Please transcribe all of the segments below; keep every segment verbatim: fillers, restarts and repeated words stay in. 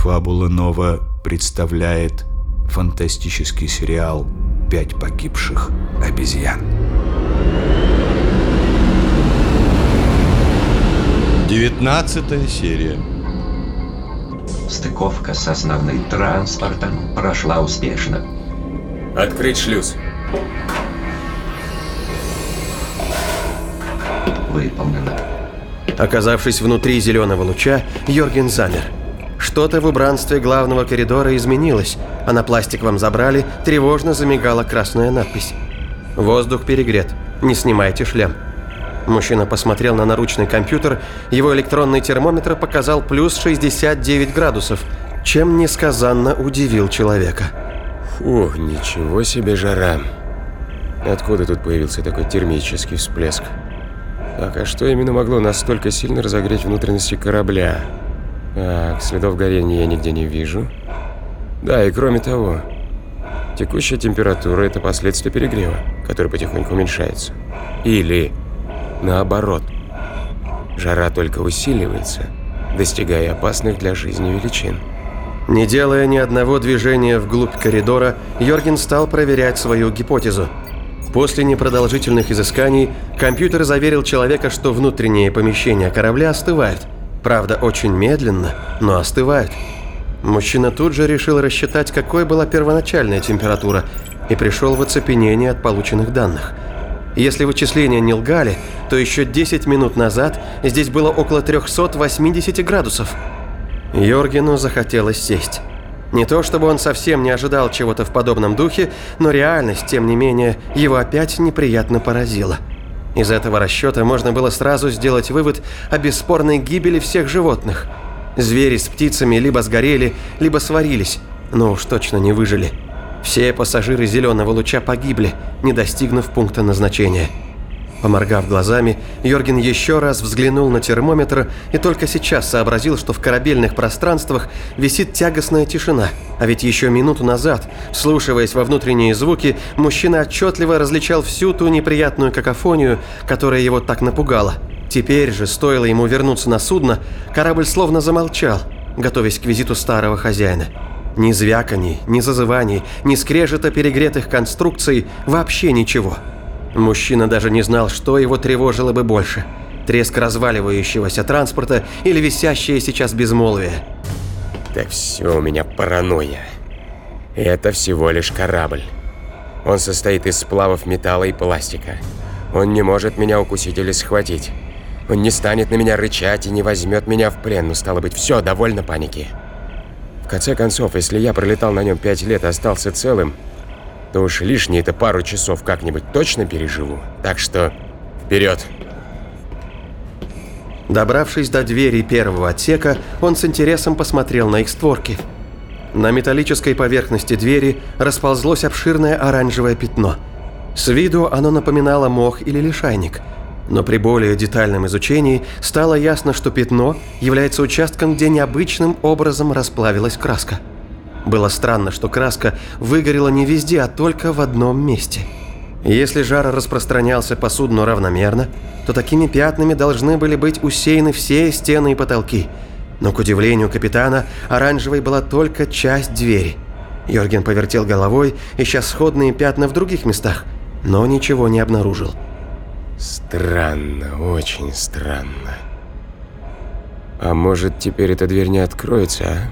Фабула Нова представляет фантастический сериал «Пять погибших обезьян». Девятнадцатая серия. Стыковка с основным транспортом прошла успешно. Открыть шлюз. Выполнено. Оказавшись внутри зеленого луча, Йорген замер. Что-то в убранстве главного коридора изменилось, а на пластиковом забрале тревожно замигала красная надпись. Воздух перегрет. Не снимайте шлем. Мужчина посмотрел на наручный компьютер, его электронный термометр показал плюс шестьдесят девять градусов, чем несказанно удивил человека. Фу, ничего себе жара. Откуда тут появился такой термический всплеск? Так, а что именно могло настолько сильно разогреть внутренности корабля? Так, следов горения я нигде не вижу. Да, и кроме того, текущая температура – это последствия перегрева, который потихоньку уменьшается. Или наоборот, жара только усиливается, достигая опасных для жизни величин. Не делая ни одного движения вглубь коридора, Йорген стал проверять свою гипотезу. После непродолжительных изысканий компьютер заверил человека, что внутренние помещения корабля остывают. Правда, очень медленно, но остывают. Мужчина тут же решил рассчитать, какой была первоначальная температура, и пришел в оцепенение от полученных данных. Если вычисления не лгали, то еще десять минут назад здесь было около триста восемьдесят градусов. Йоргену захотелось сесть. Не то чтобы он совсем не ожидал чего-то в подобном духе, но реальность, тем не менее, его опять неприятно поразила. Из этого расчета можно было сразу сделать вывод о бесспорной гибели всех животных. Звери с птицами либо сгорели, либо сварились, но уж точно не выжили. Все пассажиры зеленого луча погибли, не достигнув пункта назначения. Поморгав глазами, Йорген еще раз взглянул на термометр и только сейчас сообразил, что в корабельных пространствах висит тягостная тишина. А ведь еще минуту назад, вслушиваясь во внутренние звуки, мужчина отчетливо различал всю ту неприятную какофонию, которая его так напугала. Теперь же, стоило ему вернуться на судно, корабль словно замолчал, готовясь к визиту старого хозяина. Ни звяканий, ни зазываний, ни скрежета перегретых конструкций, вообще ничего. Мужчина даже не знал, что его тревожило бы больше – треск разваливающегося транспорта или висящее сейчас безмолвие. Да все у меня паранойя. Это всего лишь корабль. Он состоит из сплавов металла и пластика. Он не может меня укусить или схватить. Он не станет на меня рычать и не возьмет меня в плен. Ну, стало быть, все, довольно паники. В конце концов, если я пролетал на нем пять лет и остался целым, то уж лишние это пару часов как-нибудь точно переживу. Так что вперед! Добравшись до двери первого отсека, он с интересом посмотрел на их створки. На металлической поверхности двери расползлось обширное оранжевое пятно. С виду оно напоминало мох или лишайник. Но при более детальном изучении стало ясно, что пятно является участком, где необычным образом расплавилась краска. Было странно, что краска выгорела не везде, а только в одном месте. Если жар распространялся по судну равномерно, то такими пятнами должны были быть усеяны все стены и потолки. Но, к удивлению капитана, оранжевой была только часть двери. Йорген повертел головой, ища сходные пятна в других местах, но ничего не обнаружил. Странно, очень странно. А может, теперь эта дверь не откроется, а?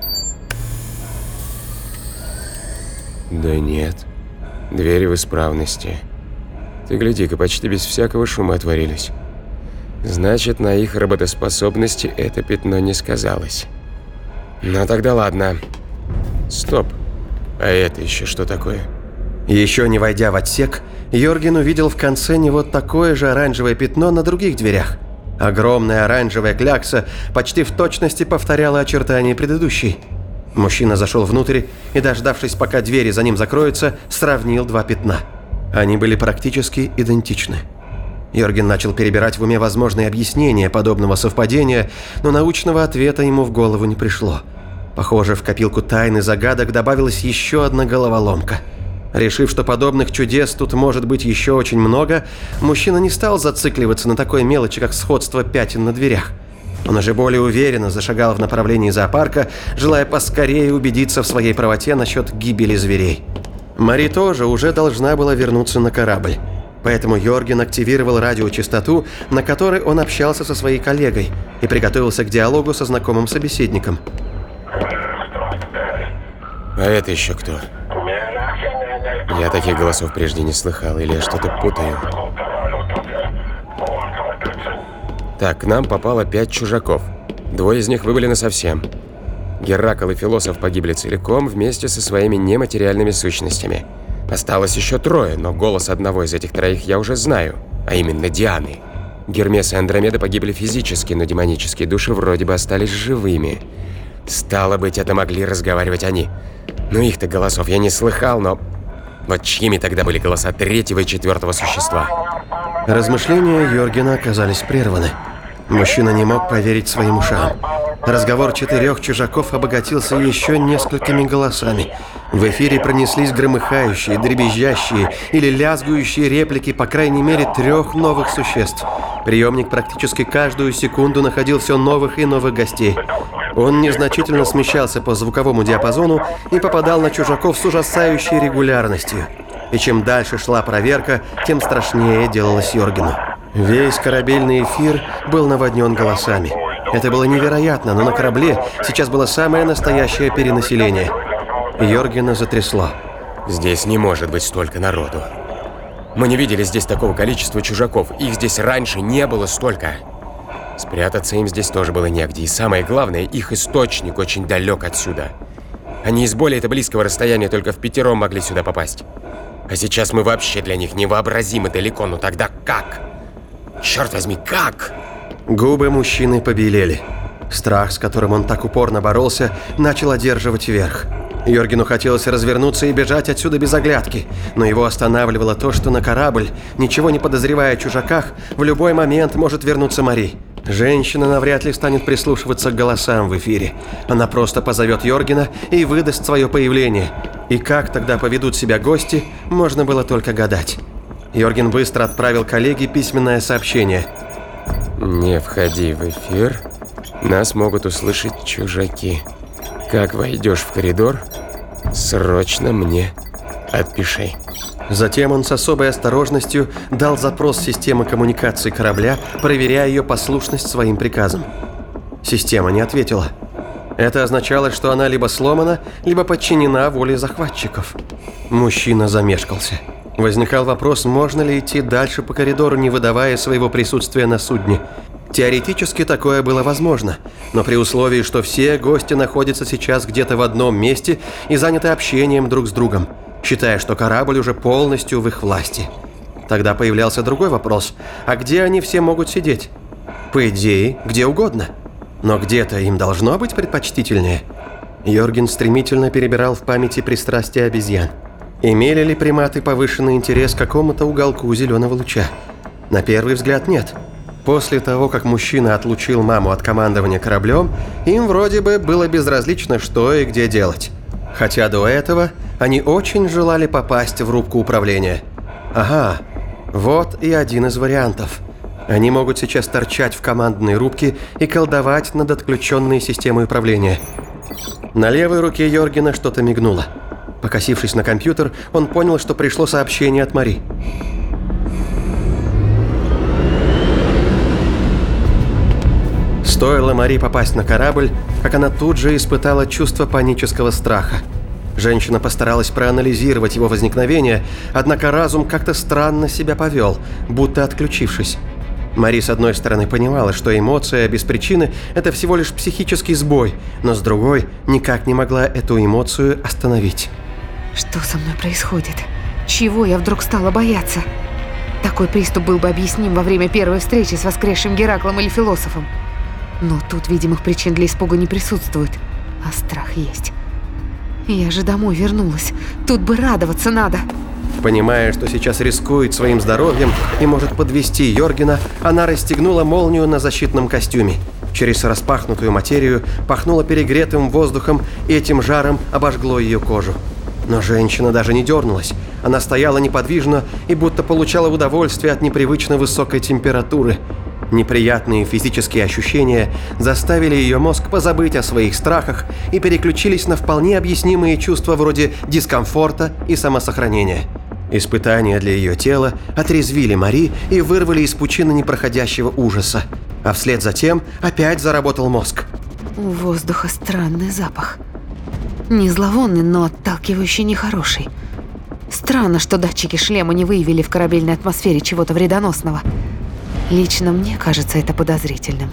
Да нет, двери в исправности. Ты гляди-ка, почти без всякого шума отворились. Значит, на их работоспособности это пятно не сказалось. Ну тогда ладно. Стоп, а это еще что такое? Еще не войдя в отсек, Йорген увидел в конце него такое же оранжевое пятно на других дверях. Огромная оранжевая клякса почти в точности повторяла очертания предыдущей. Мужчина зашел внутрь и, дождавшись, пока двери за ним закроются, сравнил два пятна. Они были практически идентичны. Йорген начал перебирать в уме возможные объяснения подобного совпадения, но научного ответа ему в голову не пришло. Похоже, в копилку тайн и загадок добавилась еще одна головоломка. Решив, что подобных чудес тут может быть еще очень много, мужчина не стал зацикливаться на такой мелочи, как сходство пятен на дверях. Он уже более уверенно зашагал в направлении зоопарка, желая поскорее убедиться в своей правоте насчет гибели зверей. Мари тоже уже должна была вернуться на корабль. Поэтому Йорген активировал радиочастоту, на которой он общался со своей коллегой, и приготовился к диалогу со знакомым собеседником. А это еще кто? Я таких голосов прежде не слыхал, или я что-то путаю. Так, к нам попало пять чужаков. Двое из них выбыли насовсем. Геракл и Философ погибли целиком вместе со своими нематериальными сущностями. Осталось еще трое, но голос одного из этих троих я уже знаю, а именно Дианы. Гермес и Андромеда погибли физически, но демонические души вроде бы остались живыми. Стало быть, это могли разговаривать они. Ну их-то голосов я не слыхал, но... Вот чьими тогда были голоса третьего и четвертого существа? Размышления Йоргена оказались прерваны. Мужчина не мог поверить своим ушам. Разговор четырех чужаков обогатился еще несколькими голосами. В эфире пронеслись громыхающие, дребезжащие или лязгующие реплики, по крайней мере, трех новых существ. Приемник практически каждую секунду находил все новых и новых гостей. Он незначительно смещался по звуковому диапазону и попадал на чужаков с ужасающей регулярностью. И чем дальше шла проверка, тем страшнее делалось Йоргену. Весь корабельный эфир был наводнен голосами. Это было невероятно, но на корабле сейчас было самое настоящее перенаселение. Йоргена затрясло. Здесь не может быть столько народу. Мы не видели здесь такого количества чужаков. Их здесь раньше не было столько. Спрятаться им здесь тоже было негде. И самое главное, их источник очень далек отсюда. Они из более-то близкого расстояния только впятером могли сюда попасть. А сейчас мы вообще для них невообразимо далеко. Ну тогда как? Черт возьми, как? Губы мужчины побелели. Страх, с которым он так упорно боролся, начал одерживать верх. Йоргену хотелось развернуться и бежать отсюда без оглядки, но его останавливало то, что на корабль, ничего не подозревая о чужаках, в любой момент может вернуться Мари. Женщина навряд ли станет прислушиваться к голосам в эфире. Она просто позовет Йоргена и выдаст свое появление. И как тогда поведут себя гости, можно было только гадать. Йорген быстро отправил коллеге письменное сообщение. Не входи в эфир. Нас могут услышать чужаки. Как войдешь в коридор, срочно мне отпиши. Затем он с особой осторожностью дал запрос системы коммуникации корабля, проверяя ее послушность своим приказам. Система не ответила. Это означало, что она либо сломана, либо подчинена воле захватчиков. Мужчина замешкался. Возникал вопрос, можно ли идти дальше по коридору, не выдавая своего присутствия на судне. Теоретически такое было возможно, но при условии, что все гости находятся сейчас где-то в одном месте и заняты общением друг с другом, считая, что корабль уже полностью в их власти. Тогда появлялся другой вопрос, а где они все могут сидеть? По идее, где угодно. Но где-то им должно быть предпочтительнее. Йорген стремительно перебирал в памяти пристрастия обезьян. Имели ли приматы повышенный интерес к какому-то уголку зеленого луча? На первый взгляд нет. После того, как мужчина отлучил маму от командования кораблем, им вроде бы было безразлично, что и где делать. Хотя до этого они очень желали попасть в рубку управления. Ага, вот и один из вариантов. Они могут сейчас торчать в командной рубке и колдовать над отключенной системой управления. На левой руке Йоргена что-то мигнуло. Покосившись на компьютер, он понял, что пришло сообщение от Мари. Стоило Мари попасть на корабль, как она тут же испытала чувство панического страха. Женщина постаралась проанализировать его возникновение, однако разум как-то странно себя повел, будто отключившись. Мари, с одной стороны, понимала, что эмоция без причины – это всего лишь психический сбой, но с другой, никак не могла эту эмоцию остановить. Что со мной происходит? Чего я вдруг стала бояться? Такой приступ был бы объясним во время первой встречи с воскресшим Гераклом или Философом. Но тут видимых причин для испуга не присутствует, а страх есть. Я же домой вернулась. Тут бы радоваться надо. Понимая, что сейчас рискует своим здоровьем и может подвести Йоргена, она расстегнула молнию на защитном костюме. Через распахнутую материю пахнуло перегретым воздухом, и этим жаром обожгло ее кожу. Но женщина даже не дернулась. Она стояла неподвижно и будто получала удовольствие от непривычно высокой температуры. Неприятные физические ощущения заставили ее мозг позабыть о своих страхах и переключились на вполне объяснимые чувства вроде дискомфорта и самосохранения. Испытания для ее тела отрезвили Мари и вырвали из пучины непроходящего ужаса. А вслед за тем опять заработал мозг. У воздуха странный запах. Не зловонный, но отталкивающий нехороший. Странно, что датчики шлема не выявили в корабельной атмосфере чего-то вредоносного. Лично мне кажется это подозрительным.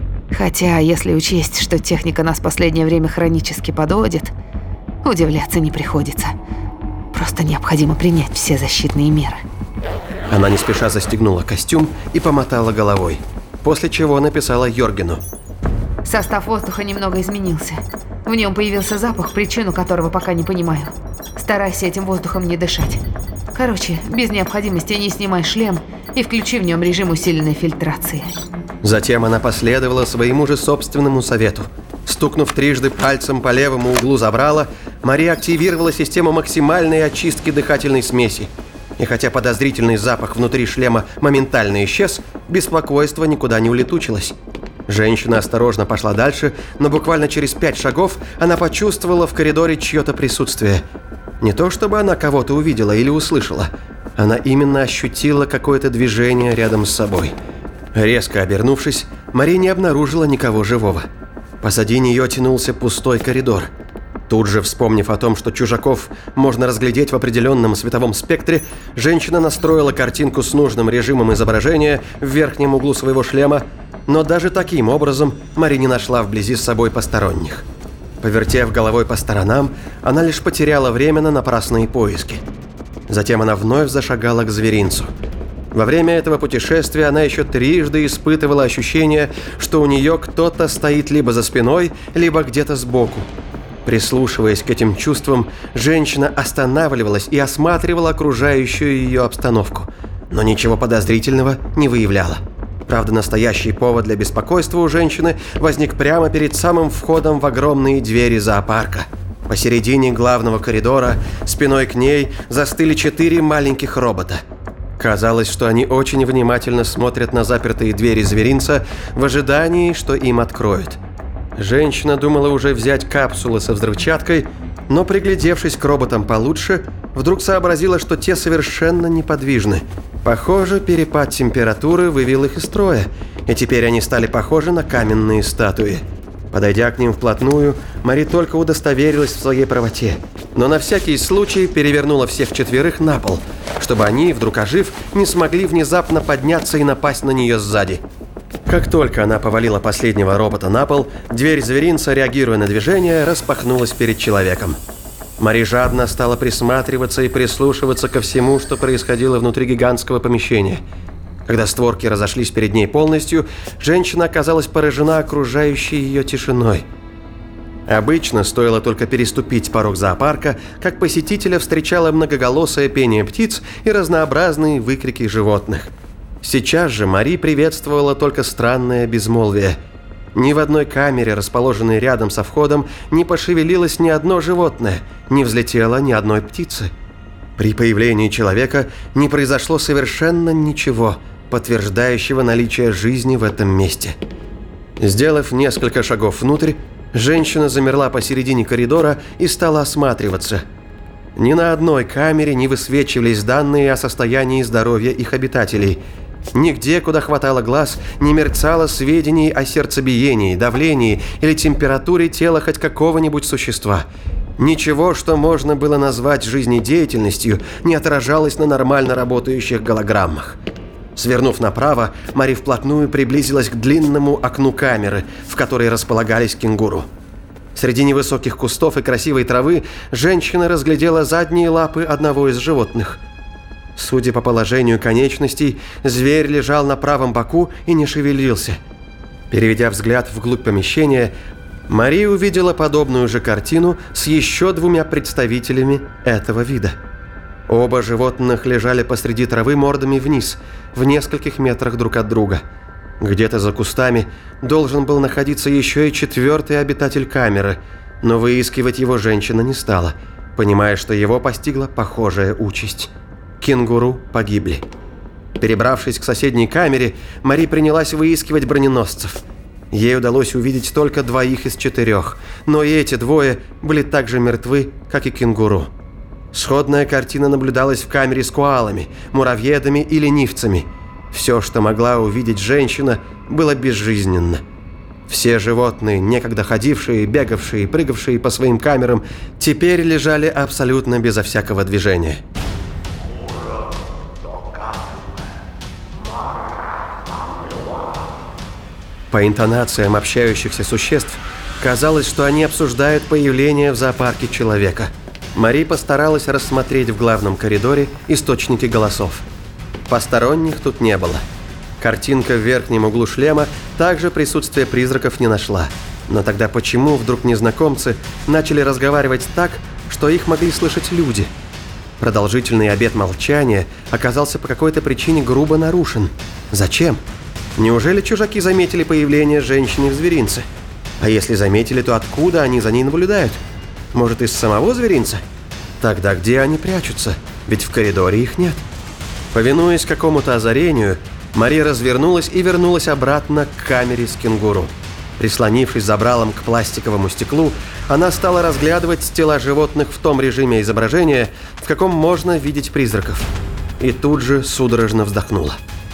Хотя, если учесть, что техника нас в последнее время хронически подводит, удивляться не приходится. Просто необходимо принять все защитные меры. Она не спеша застегнула костюм и помотала головой, после чего написала Йоргену. Состав воздуха немного изменился. В нем появился запах, причину которого пока не понимаю. Старайся этим воздухом не дышать. Короче, без необходимости не снимай шлем и включи в нем режим усиленной фильтрации. Затем она последовала своему же собственному совету. Стукнув трижды пальцем по левому углу забрала, Мария активировала систему максимальной очистки дыхательной смеси. И хотя подозрительный запах внутри шлема моментально исчез, беспокойство никуда не улетучилось. Женщина осторожно пошла дальше, но буквально через пять шагов она почувствовала в коридоре чье-то присутствие. Не то чтобы она кого-то увидела или услышала, она именно ощутила какое-то движение рядом с собой. Резко обернувшись, Мария не обнаружила никого живого. Позади нее тянулся пустой коридор. Тут же, вспомнив о том, что чужаков можно разглядеть в определенном световом спектре, женщина настроила картинку с нужным режимом изображения в верхнем углу своего шлема, но даже таким образом Мария не нашла вблизи с собой посторонних. Повертев головой по сторонам, она лишь потеряла время на напрасные поиски. Затем она вновь зашагала к зверинцу. Во время этого путешествия она еще трижды испытывала ощущение, что у нее кто-то стоит либо за спиной, либо где-то сбоку. Прислушиваясь к этим чувствам, женщина останавливалась и осматривала окружающую ее обстановку, но ничего подозрительного не выявляла. Правда, настоящий повод для беспокойства у женщины возник прямо перед самым входом в огромные двери зоопарка. Посередине главного коридора, спиной к ней, застыли четыре маленьких робота. Казалось, что они очень внимательно смотрят на запертые двери зверинца в ожидании, что им откроют. Женщина думала уже взять капсулы со взрывчаткой, но, приглядевшись к роботам получше, вдруг сообразила, что те совершенно неподвижны. Похоже, перепад температуры вывел их из строя, и теперь они стали похожи на каменные статуи. Подойдя к ним вплотную, Мари только удостоверилась в своей правоте, но на всякий случай перевернула всех четверых на пол, чтобы они, вдруг ожив, не смогли внезапно подняться и напасть на нее сзади. Как только она повалила последнего робота на пол, дверь зверинца, реагируя на движение, распахнулась перед человеком. Мари жадно стала присматриваться и прислушиваться ко всему, что происходило внутри гигантского помещения. Когда створки разошлись перед ней полностью, женщина оказалась поражена окружающей ее тишиной. Обычно стоило только переступить порог зоопарка, как посетителя встречало многоголосое пение птиц и разнообразные выкрики животных. Сейчас же Мари приветствовала только странное безмолвие. Ни в одной камере, расположенной рядом со входом, не пошевелилось ни одно животное, не взлетело ни одной птицы. При появлении человека не произошло совершенно ничего, подтверждающего наличие жизни в этом месте. Сделав несколько шагов внутрь, женщина замерла посередине коридора и стала осматриваться. Ни на одной камере не высвечивались данные о состоянии здоровья их обитателей. Нигде, куда хватало глаз, не мерцало сведений о сердцебиении, давлении или температуре тела хоть какого-нибудь существа. Ничего, что можно было назвать жизнедеятельностью, не отражалось на нормально работающих голограммах. Свернув направо, Мари вплотную приблизилась к длинному окну камеры, в которой располагались кенгуру. Среди невысоких кустов и красивой травы женщина разглядела задние лапы одного из животных. Судя по положению конечностей, зверь лежал на правом боку и не шевелился. Переведя взгляд вглубь помещения, Мари увидела подобную же картину с еще двумя представителями этого вида. Оба животных лежали посреди травы мордами вниз, в нескольких метрах друг от друга. Где-то за кустами должен был находиться еще и четвертый обитатель камеры, но выискивать его женщина не стала, понимая, что его постигла похожая участь. Кенгуру погибли. Перебравшись к соседней камере, Мари принялась выискивать броненосцев. Ей удалось увидеть только двоих из четырех, но и эти двое были так же мертвы, как и кенгуру. Сходная картина наблюдалась в камере с коалами, муравьедами и ленивцами. Все, что могла увидеть женщина, было безжизненно. Все животные, некогда ходившие, бегавшие и прыгавшие по своим камерам, теперь лежали абсолютно безо всякого движения. По интонациям общающихся существ, казалось, что они обсуждают появление в зоопарке человека. Мари постаралась рассмотреть в главном коридоре источники голосов. Посторонних тут не было. Картинка в верхнем углу шлема также присутствие призраков не нашла. Но тогда почему вдруг незнакомцы начали разговаривать так, что их могли слышать люди? Продолжительный обет молчания оказался по какой-то причине грубо нарушен. Зачем? Неужели чужаки заметили появление женщины в зверинце? А если заметили, то откуда они за ней наблюдают? Может, из самого зверинца? Тогда где они прячутся? Ведь в коридоре их нет. Повинуясь какому-то озарению, Мари развернулась и вернулась обратно к камере с кенгуру. Прислонившись забралом к пластиковому стеклу, она стала разглядывать тела животных в том режиме изображения, в каком можно видеть призраков. И тут же судорожно вздохнула.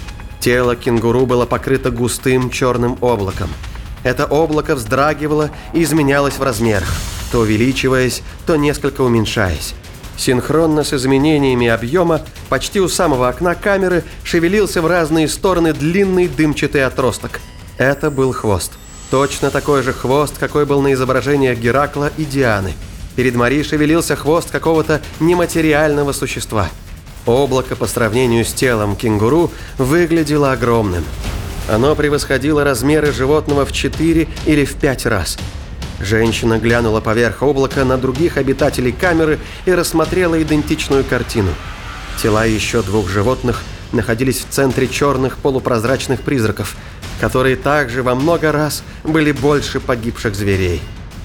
Тело кенгуру было покрыто густым черным облаком. Это облако вздрагивало и изменялось в размерах, то увеличиваясь, то несколько уменьшаясь. Синхронно с изменениями объема, почти у самого окна камеры шевелился в разные стороны длинный дымчатый отросток. Это был хвост. Точно такой же хвост, какой был на изображениях Геракла и Дианы. Перед Мари шевелился хвост какого-то нематериального существа. Облако по сравнению с телом кенгуру выглядело огромным. Оно превосходило размеры животного в четыре или в пять раз. Женщина глянула поверх облака на других обитателей камеры и рассмотрела идентичную картину. Тела еще двух животных находились в центре черных полупрозрачных призраков, которые также во много раз были больше погибших зверей.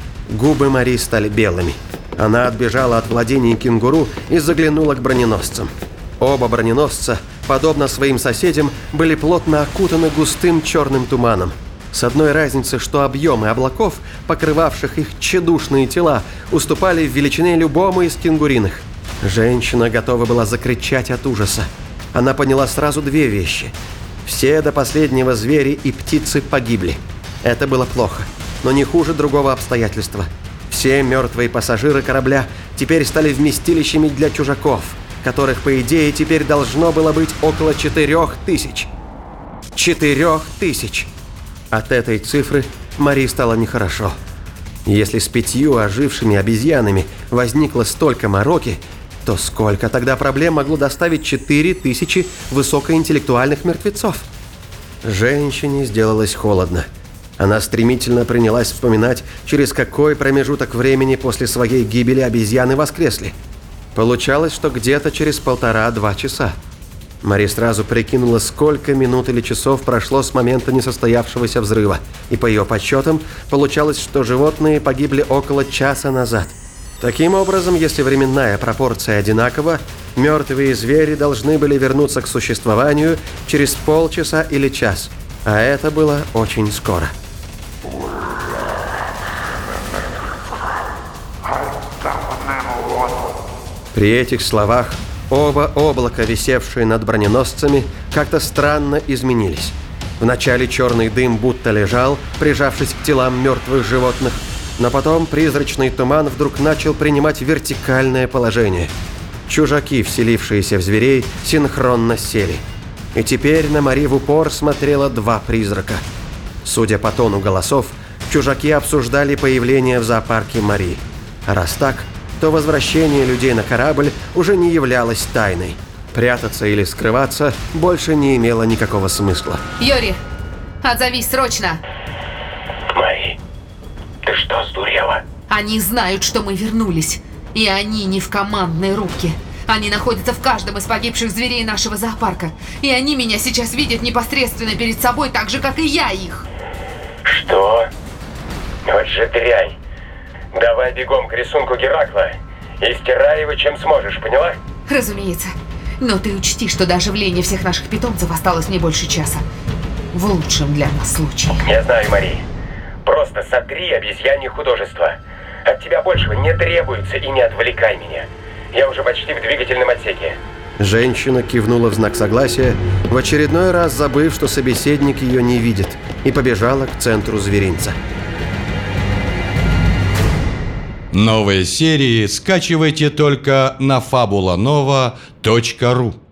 Губы Мари стали белыми. Она отбежала от владений кенгуру и заглянула к броненосцам. Оба броненосца, подобно своим соседям, были плотно окутаны густым черным туманом. С одной разницей, что объемы облаков, покрывавших их тщедушные тела, уступали в величине любому из кенгуриных. Женщина готова была закричать от ужаса. Она поняла сразу две вещи. Все до последнего звери и птицы погибли. Это было плохо, но не хуже другого обстоятельства. Все мертвые пассажиры корабля теперь стали вместилищами для чужаков, которых, по идее, теперь должно было быть около четырех тысяч. Четырех тысяч! От этой цифры Мари стало нехорошо. Если с пятью ожившими обезьянами возникло столько мороки, то сколько тогда проблем могло доставить четыре тысячи высокоинтеллектуальных мертвецов? Женщине сделалось холодно. Она стремительно принялась вспоминать, через какой промежуток времени после своей гибели обезьяны воскресли. Получалось, что где-то через полтора-два часа. Мари сразу прикинула, сколько минут или часов прошло с момента несостоявшегося взрыва, и по ее подсчетам получалось, что животные погибли около часа назад. Таким образом, если временная пропорция одинакова, мертвые звери должны были вернуться к существованию через полчаса или час, а это было очень скоро. При этих словах оба облака, висевшие над броненосцами, как-то странно изменились. Вначале черный дым будто лежал, прижавшись к телам мертвых животных, но потом призрачный туман вдруг начал принимать вертикальное положение. Чужаки, вселившиеся в зверей, синхронно сели. И теперь на Мари в упор смотрело два призрака. Судя по тону голосов, чужаки обсуждали появление в зоопарке Мари. А раз так, то возвращение людей на корабль уже не являлось тайной. Прятаться или скрываться больше не имело никакого смысла. Йори, отзовись срочно! Мари, ты что, сдурела? Они знают, что мы вернулись. И они не в командной рубке. Они находятся в каждом из погибших зверей нашего зоопарка. И они меня сейчас видят непосредственно перед собой, так же, как и я их. Что? Вот же дрянь. Давай бегом к рисунку Геракла и стирай его, чем сможешь, поняла? Разумеется. Но ты учти, что до оживления всех наших питомцев осталось не больше часа. В лучшем для нас случае. Я знаю, Мари. Просто сотри обезьянье художество. От тебя большего не требуется, и не отвлекай меня. Я уже почти в двигательном отсеке. Женщина кивнула в знак согласия, в очередной раз забыв, что собеседник ее не видит, и побежала к центру зверинца. Новые серии скачивайте только на фабула нова точка ру.